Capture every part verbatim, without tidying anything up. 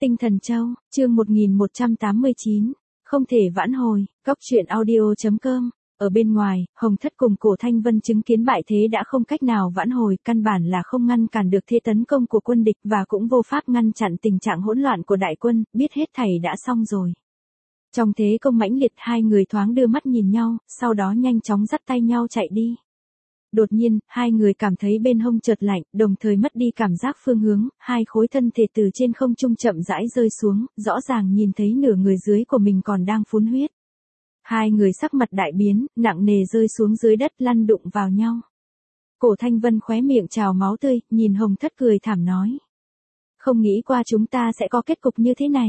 Tinh Thần Châu, chương một nghìn một trăm tám mươi chín, không thể vãn hồi, cóc truyện audio chấm com. Ở bên ngoài, Hồng Thất cùng Cổ Thanh Vân chứng kiến bại thế đã không cách nào vãn hồi, căn bản là không ngăn cản được thế tấn công của quân địch và cũng vô pháp ngăn chặn tình trạng hỗn loạn của đại quân, biết hết thảy đã xong rồi. Trong thế công mãnh liệt, hai người thoáng đưa mắt nhìn nhau, sau đó nhanh chóng dắt tay nhau chạy đi. Đột nhiên, hai người cảm thấy bên hông chợt lạnh, đồng thời mất đi cảm giác phương hướng, hai khối thân thể từ trên không trung chậm rãi rơi xuống, rõ ràng nhìn thấy nửa người dưới của mình còn đang phun huyết. Hai người sắc mặt đại biến, nặng nề rơi xuống dưới đất lăn đụng vào nhau. Cổ Thanh Vân khóe miệng trào máu tươi, nhìn Hồng Thất cười thảm nói. Không nghĩ qua chúng ta sẽ có kết cục như thế này.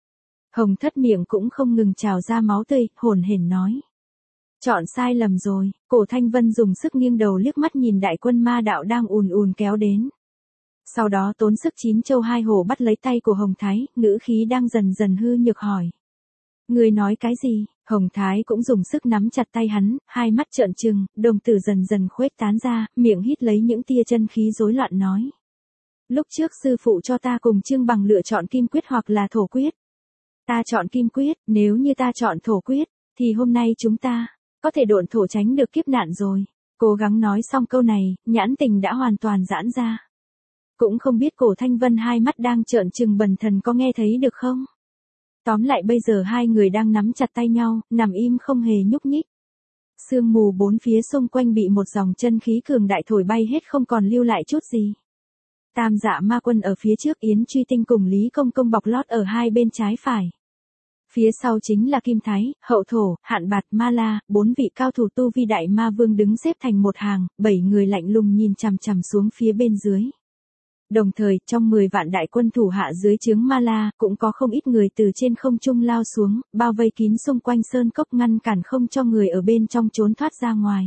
Hồng Thất miệng cũng không ngừng trào ra máu tươi, hổn hển nói. Chọn sai lầm rồi, Cổ Thanh Vân dùng sức nghiêng đầu liếc mắt nhìn đại quân ma đạo đang ùn ùn kéo đến. Sau đó tốn sức chín châu hai hổ bắt lấy tay của Hồng Thái, ngữ khí đang dần dần hư nhược hỏi. Người nói cái gì? Hồng Thái cũng dùng sức nắm chặt tay hắn, hai mắt trợn trừng, đồng tử dần dần khuếch tán ra, miệng hít lấy những tia chân khí rối loạn nói. Lúc trước sư phụ cho ta cùng Trương Bằng lựa chọn kim quyết hoặc là thổ quyết. Ta chọn kim quyết, nếu như ta chọn thổ quyết, thì hôm nay chúng ta có thể độn thổ tránh được kiếp nạn rồi. Cố gắng nói xong câu này, nhãn tình đã hoàn toàn giãn ra. Cũng không biết Cổ Thanh Vân hai mắt đang trợn trừng bần thần có nghe thấy được không? Tóm lại bây giờ hai người đang nắm chặt tay nhau, nằm im không hề nhúc nhích. Sương mù bốn phía xung quanh bị một dòng chân khí cường đại thổi bay hết không còn lưu lại chút gì. Tam Dạ Ma Quân ở phía trước, Yến Truy Tinh cùng Lý Công Công bọc lót ở hai bên trái phải. Phía sau chính là Kim Thái, Hậu Thổ, Hạn Bạt, Ma La, bốn vị cao thủ tu vi đại ma vương đứng xếp thành một hàng, bảy người lạnh lùng nhìn chằm chằm xuống phía bên dưới. Đồng thời, trong mười vạn đại quân thủ hạ dưới trướng Ma La, cũng có không ít người từ trên không trung lao xuống, bao vây kín xung quanh sơn cốc ngăn cản không cho người ở bên trong trốn thoát ra ngoài.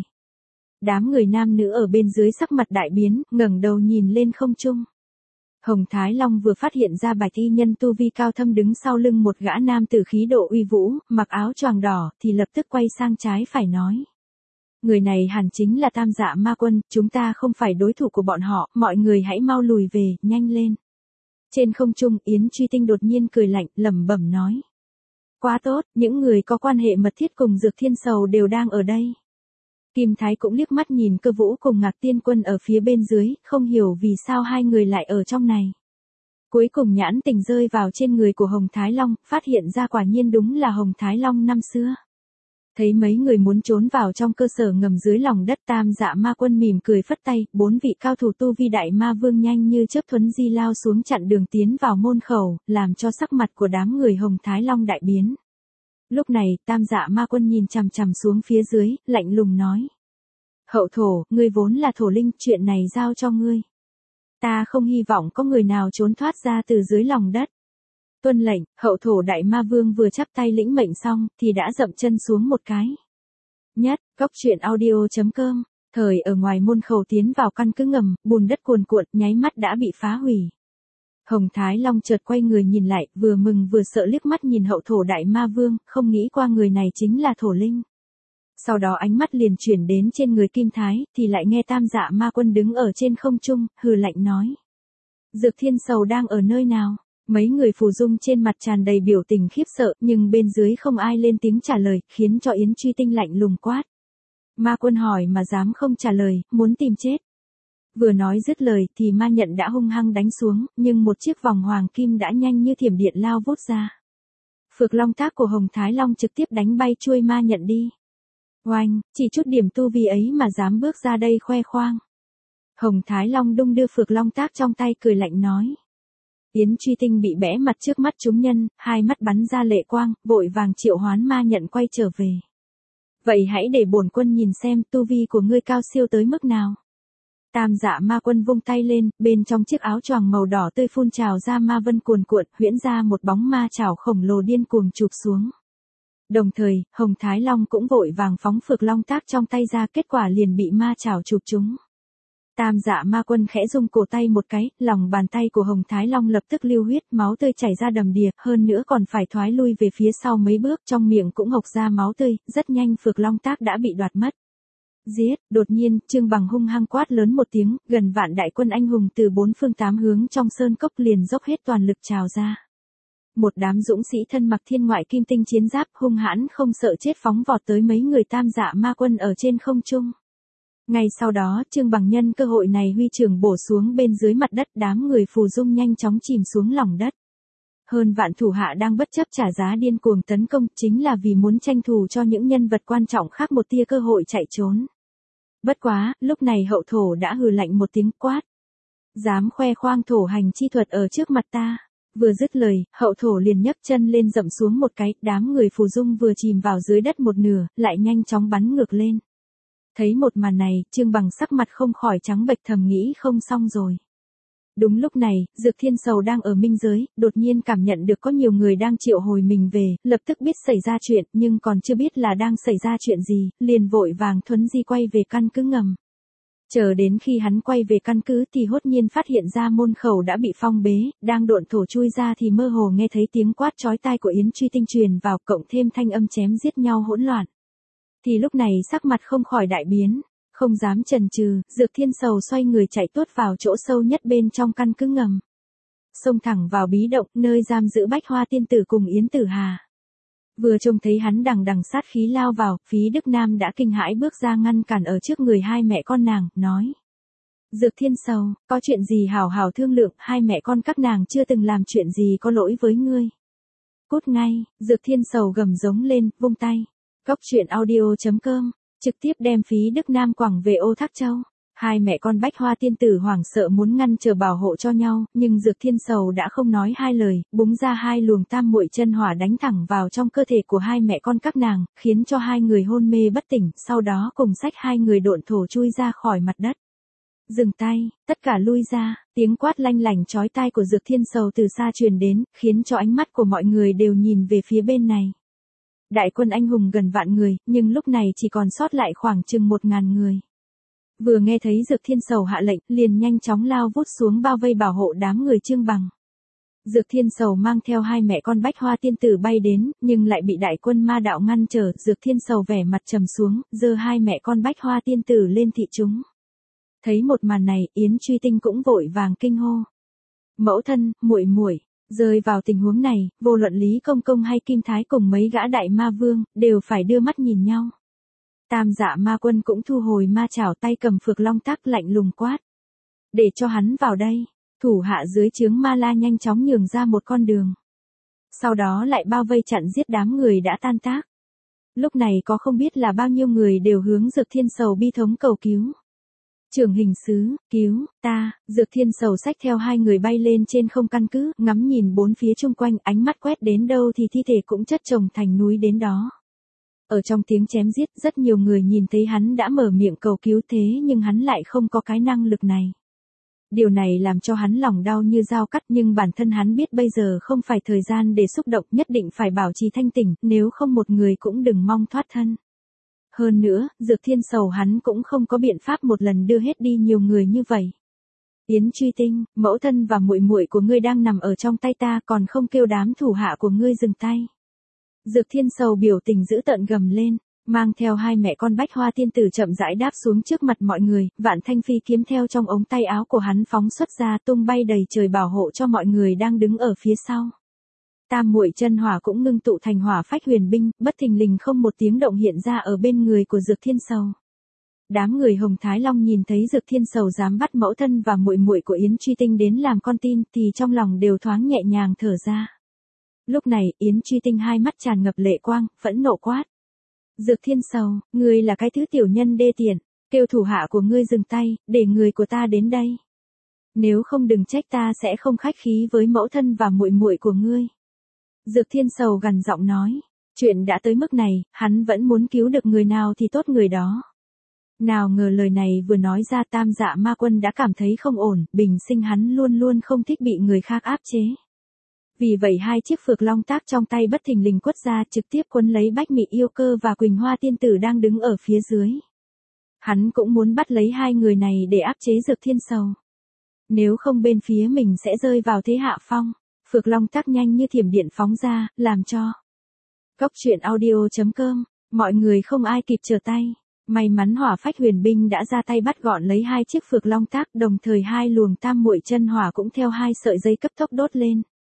Đám người nam nữ ở bên dưới sắc mặt đại biến, ngẩng đầu nhìn lên không trung. Hồng Thái Long vừa phát hiện ra bạch y nhân tu vi cao thâm đứng sau lưng một gã nam tử khí độ uy vũ, mặc áo choàng đỏ, thì lập tức quay sang trái phải nói. Người này hẳn chính là Tam Dạ Ma Quân, chúng ta không phải đối thủ của bọn họ, mọi người hãy mau lùi về, nhanh lên. Trên không trung, Yến Truy Tinh đột nhiên cười lạnh, lẩm bẩm nói. Quá tốt, những người có quan hệ mật thiết cùng Dược Thiên Sầu đều đang ở đây. Kim Thái cũng liếc mắt nhìn Cơ Vũ cùng Ngạc Tiên Quân ở phía bên dưới, không hiểu vì sao hai người lại ở trong này. Cuối cùng nhãn tình rơi vào trên người của Hồng Thái Long, phát hiện ra quả nhiên đúng là Hồng Thái Long năm xưa. Thấy mấy người muốn trốn vào trong cơ sở ngầm dưới lòng đất, Tam Dạ Ma Quân mỉm cười phất tay, bốn vị cao thủ tu vi đại ma vương nhanh như chớp thuấn di lao xuống chặn đường tiến vào môn khẩu, làm cho sắc mặt của đám người Hồng Thái Long đại biến. Lúc này, Tam Dạ Ma Quân nhìn chằm chằm xuống phía dưới, lạnh lùng nói. Hậu Thổ, ngươi vốn là thổ linh, chuyện này giao cho ngươi. Ta không hy vọng có người nào trốn thoát ra từ dưới lòng đất. Tuân lệnh, Hậu Thổ đại ma vương vừa chắp tay lĩnh mệnh xong, thì đã dậm chân xuống một cái. Nhất, cóc truyện audio chấm com, thời ở ngoài môn khẩu tiến vào căn cứ ngầm, bùn đất cuồn cuộn, nháy mắt đã bị phá hủy. Hồng Thái Long chợt quay người nhìn lại, vừa mừng vừa sợ liếc mắt nhìn Hậu Thổ đại ma vương, không nghĩ qua người này chính là thổ linh. Sau đó ánh mắt liền chuyển đến trên người Kim Thái, thì lại nghe Tam Dạ Ma Quân đứng ở trên không trung, hừ lạnh nói. Dược Thiên Sầu đang ở nơi nào? Mấy người phù dung trên mặt tràn đầy biểu tình khiếp sợ, nhưng bên dưới không ai lên tiếng trả lời, khiến cho Yến Truy Tinh lạnh lùng quát. Ma Quân hỏi mà dám không trả lời, muốn tìm chết. Vừa nói dứt lời thì ma nhận đã hung hăng đánh xuống, nhưng một chiếc vòng hoàng kim đã nhanh như thiểm điện lao vút ra. Phược Long Tác của Hồng Thái Long trực tiếp đánh bay chuôi ma nhận đi. Oanh, chỉ chút điểm tu vi ấy mà dám bước ra đây khoe khoang. Hồng Thái Long đung đưa Phược Long Tác trong tay cười lạnh nói. Yến Truy Tinh bị bẽ mặt trước mắt chúng nhân, hai mắt bắn ra lệ quang, vội vàng triệu hoán ma nhận quay trở về. Vậy hãy để bổn quân nhìn xem tu vi của ngươi cao siêu tới mức nào. Tam Dạ Ma Quân vung tay lên, bên trong chiếc áo choàng màu đỏ tươi phun trào ra ma vân cuồn cuộn, huyễn ra một bóng ma chảo khổng lồ điên cuồng chụp xuống. Đồng thời, Hồng Thái Long cũng vội vàng phóng Phược Long Tác trong tay ra, kết quả liền bị ma chảo chụp trúng. Tam Dạ Ma Quân khẽ rung cổ tay một cái, lòng bàn tay của Hồng Thái Long lập tức lưu huyết, máu tươi chảy ra đầm đìa, hơn nữa còn phải thoái lui về phía sau mấy bước, trong miệng cũng hộc ra máu tươi, rất nhanh Phược Long Tác đã bị đoạt mất. Giết, đột nhiên, Trương Bằng hung hăng quát lớn một tiếng, gần vạn đại quân anh hùng từ bốn phương tám hướng trong sơn cốc liền dốc hết toàn lực trào ra. một đám dũng sĩ thân mặc thiên ngoại kim tinh chiến giáp hung hãn không sợ chết phóng vọt tới mấy người Tam Dạ Ma Quân ở trên không trung. Ngay sau đó, Trương Bằng nhân cơ hội này huy trường bổ xuống bên dưới mặt đất, đám người phù dung nhanh chóng chìm xuống lòng đất. Hơn vạn thủ hạ đang bất chấp trả giá điên cuồng tấn công, chính là vì muốn tranh thủ cho những nhân vật quan trọng khác một tia cơ hội chạy trốn. Bất quá, lúc này hậu thổ đã hừ lạnh một tiếng quát. Dám khoe khoang thổ hành chi thuật ở trước mặt ta. Vừa dứt lời, hậu thổ liền nhấc chân lên dậm xuống một cái, đám người phù dung vừa chìm vào dưới đất một nửa, lại nhanh chóng bắn ngược lên. Thấy một màn này, Trương Bằng sắc mặt không khỏi trắng bệch, thầm nghĩ không xong rồi. Đúng lúc này, Dược Thiên Sầu đang ở minh giới, đột nhiên cảm nhận được có nhiều người đang triệu hồi mình về, lập tức biết xảy ra chuyện, nhưng còn chưa biết là đang xảy ra chuyện gì, liền vội vàng thuấn di quay về căn cứ ngầm. Chờ đến khi hắn quay về căn cứ thì hốt nhiên phát hiện ra môn khẩu đã bị phong bế, đang độn thổ chui ra thì mơ hồ nghe thấy tiếng quát chói tai của Yến Truy Tinh truyền vào, cộng thêm thanh âm chém giết nhau hỗn loạn. Thì lúc này sắc mặt không khỏi đại biến, không dám chần chừ, Dược Thiên Sầu xoay người chạy tuốt vào chỗ sâu nhất bên trong căn cứ ngầm. Xông thẳng vào bí động, nơi giam giữ Bách Hoa Tiên Tử cùng Yến Tử Hà. Vừa trông thấy hắn đằng đằng sát khí lao vào, Phí Đức Nam đã kinh hãi bước ra ngăn cản ở trước người hai mẹ con nàng, nói. Dược Thiên Sầu, có chuyện gì hảo hảo thương lượng, hai mẹ con các nàng chưa từng làm chuyện gì có lỗi với ngươi. Cút ngay, Dược Thiên Sầu gầm giống lên, vung tay. Góc truyện audio chấm com, trực tiếp đem Phí Đức Nam quẳng về Ô Thác Châu. Hai mẹ con Bách Hoa Tiên Tử hoảng sợ muốn ngăn trở bảo hộ cho nhau, nhưng Dược Thiên Sầu đã không nói hai lời, búng ra hai luồng tam muội chân hỏa đánh thẳng vào trong cơ thể của hai mẹ con các nàng, khiến cho hai người hôn mê bất tỉnh, sau đó cùng xách hai người độn thổ chui ra khỏi mặt đất. Dừng tay, tất cả lui ra, tiếng quát lanh lảnh chói tai của Dược Thiên Sầu từ xa truyền đến, khiến cho ánh mắt của mọi người đều nhìn về phía bên này. Đại quân anh hùng gần vạn người, nhưng lúc này chỉ còn sót lại khoảng chừng một ngàn người. Vừa nghe thấy Dược Thiên Sầu hạ lệnh, liền nhanh chóng lao vút xuống bao vây bảo hộ đám người Trương Bằng. Dược Thiên Sầu mang theo hai mẹ con Bách Hoa Tiên Tử bay đến, nhưng lại bị đại quân ma đạo ngăn trở, Dược Thiên Sầu vẻ mặt trầm xuống, giơ hai mẹ con Bách Hoa Tiên Tử lên thị chúng. Thấy một màn này, Yến Truy Tinh cũng vội vàng kinh hô. Mẫu thân, muội muội. Rơi vào tình huống này, vô luận Lý Công Công hay Kim Thái cùng mấy gã đại ma vương, đều phải đưa mắt nhìn nhau. Tam Dạ Ma Quân cũng thu hồi ma chảo, tay cầm Phược Long Tác lạnh lùng quát. Để cho hắn vào đây, thủ hạ dưới trướng Ma La nhanh chóng nhường ra một con đường. Sau đó lại bao vây chặn giết đám người đã tan tác. Lúc này có không biết là bao nhiêu người đều hướng Dược Thiên Sầu bi thống cầu cứu. Trưởng hình sứ, cứu, ta, Dược Thiên Sầu xách theo hai người bay lên trên không căn cứ, ngắm nhìn bốn phía chung quanh, ánh mắt quét đến đâu thì thi thể cũng chất chồng thành núi đến đó. Ở trong tiếng chém giết, rất nhiều người nhìn thấy hắn đã mở miệng cầu cứu thế nhưng hắn lại không có cái năng lực này. Điều này làm cho hắn lòng đau như dao cắt, nhưng bản thân hắn biết bây giờ không phải thời gian để xúc động, nhất định phải bảo trì thanh tỉnh, nếu không một người cũng đừng mong thoát thân. Hơn nữa, Dược Thiên Sầu hắn cũng không có biện pháp một lần đưa hết đi nhiều người như vậy. Yến Truy Tinh, mẫu thân và muội muội của ngươi đang nằm ở trong tay ta, còn không kêu đám thủ hạ của ngươi dừng tay. Dược Thiên Sầu biểu tình dữ tợn gầm lên, mang theo hai mẹ con Bách Hoa Tiên Tử chậm rãi đáp xuống trước mặt mọi người, Vạn Thanh Phi kiếm theo trong ống tay áo của hắn phóng xuất ra, tung bay đầy trời bảo hộ cho mọi người đang đứng ở phía sau. Tam muội chân hỏa cũng ngưng tụ thành hỏa phách huyền binh, bất thình lình không một tiếng động hiện ra ở bên người của Dược Thiên Sầu. Đám người Hồng Thái Long nhìn thấy Dược Thiên Sầu dám bắt mẫu thân và muội muội của Yến Truy Tinh đến làm con tin, thì trong lòng đều thoáng nhẹ nhàng thở ra. Lúc này, Yến Truy Tinh hai mắt tràn ngập lệ quang, phẫn nộ quát. Dược Thiên Sầu, ngươi là cái thứ tiểu nhân đê tiện, kêu thủ hạ của ngươi dừng tay, để người của ta đến đây. Nếu không đừng trách ta sẽ không khách khí với mẫu thân và muội muội của ngươi. Dược Thiên Sầu gằn giọng nói, chuyện đã tới mức này, hắn vẫn muốn cứu được người nào thì tốt người đó. Nào ngờ lời này vừa nói ra, Tam Dạ Ma Quân đã cảm thấy không ổn, bình sinh hắn luôn luôn không thích bị người khác áp chế. Vì vậy hai chiếc Phược Long Tác trong tay bất thình lình quất ra, trực tiếp quấn lấy Bách Mị Yêu Cơ và Quỳnh Hoa Tiên Tử đang đứng ở phía dưới. Hắn cũng muốn bắt lấy hai người này để áp chế Dược Thiên Sầu. Nếu không bên phía mình sẽ rơi vào thế hạ phong. Phược Long Tác nhanh như thiểm điện phóng ra, làm cho Góc truyện audio chấm com, mọi người không ai kịp trở tay. May mắn hỏa phách huyền binh đã ra tay bắt gọn lấy hai chiếc Phược Long Tác, đồng thời hai luồng tam muội chân hỏa cũng theo hai sợi dây cấp tốc đốt lên.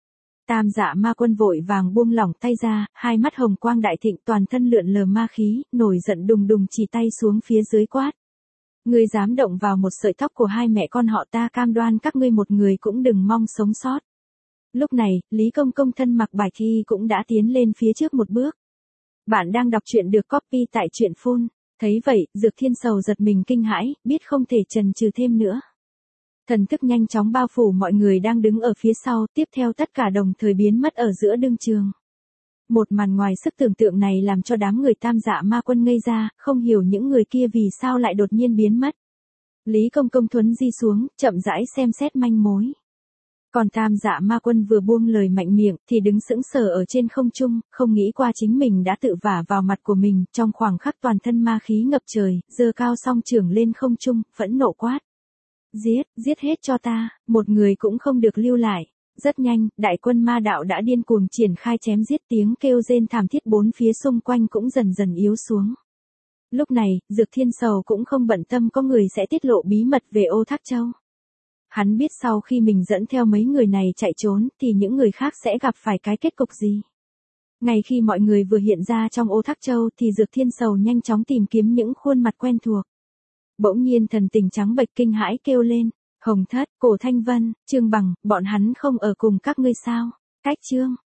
Tam Dạ Ma Quân vội vàng buông lỏng tay ra, hai mắt hồng quang đại thịnh, toàn thân lượn lờ ma khí, nổi giận đùng đùng chỉ tay xuống phía dưới quát. Ngươi dám động vào một sợi tóc của hai mẹ con họ, ta cam đoan các ngươi một người cũng đừng mong sống sót. Lúc này, Lý Công Công thân mặc bạch y cũng đã tiến lên phía trước một bước. Bạn đang đọc truyện được copy tại truyện phun. Thấy vậy, Dược Thiên Sầu giật mình kinh hãi, biết không thể chần chừ thêm nữa. Thần thức nhanh chóng bao phủ mọi người đang đứng ở phía sau, tiếp theo tất cả đồng thời biến mất ở giữa đương trường. Một màn ngoài sức tưởng tượng này làm cho đám người Tam Dạ Ma Quân ngây ra, không hiểu những người kia vì sao lại đột nhiên biến mất. Lý Công Công thuấn di xuống, chậm rãi xem xét manh mối. Còn Tam Dạ Ma Quân vừa buông lời mạnh miệng thì đứng sững sờ ở trên không trung, không nghĩ qua chính mình đã tự vả vào mặt của mình, trong khoảng khắc toàn thân ma khí ngập trời, giơ cao song chưởng lên không trung, phẫn nộ quát. Giết, giết hết cho ta, một người cũng không được lưu lại. Rất nhanh, đại quân ma đạo đã điên cuồng triển khai chém giết, tiếng kêu rên thảm thiết bốn phía xung quanh cũng dần dần yếu xuống. Lúc này, Dược Thiên Sầu cũng không bận tâm có người sẽ tiết lộ bí mật về Ô Thác Châu. Hắn biết sau khi mình dẫn theo mấy người này chạy trốn thì những người khác sẽ gặp phải cái kết cục gì. Ngay khi mọi người vừa hiện ra trong Ô Thác Châu thì Dược Thiên Sầu nhanh chóng tìm kiếm những khuôn mặt quen thuộc. Bỗng nhiên thần tình trắng bệch kinh hãi kêu lên. Hồng Thất, Cổ Thanh Vân, Trương Bằng, bọn hắn không ở cùng các ngươi sao? Cách chương.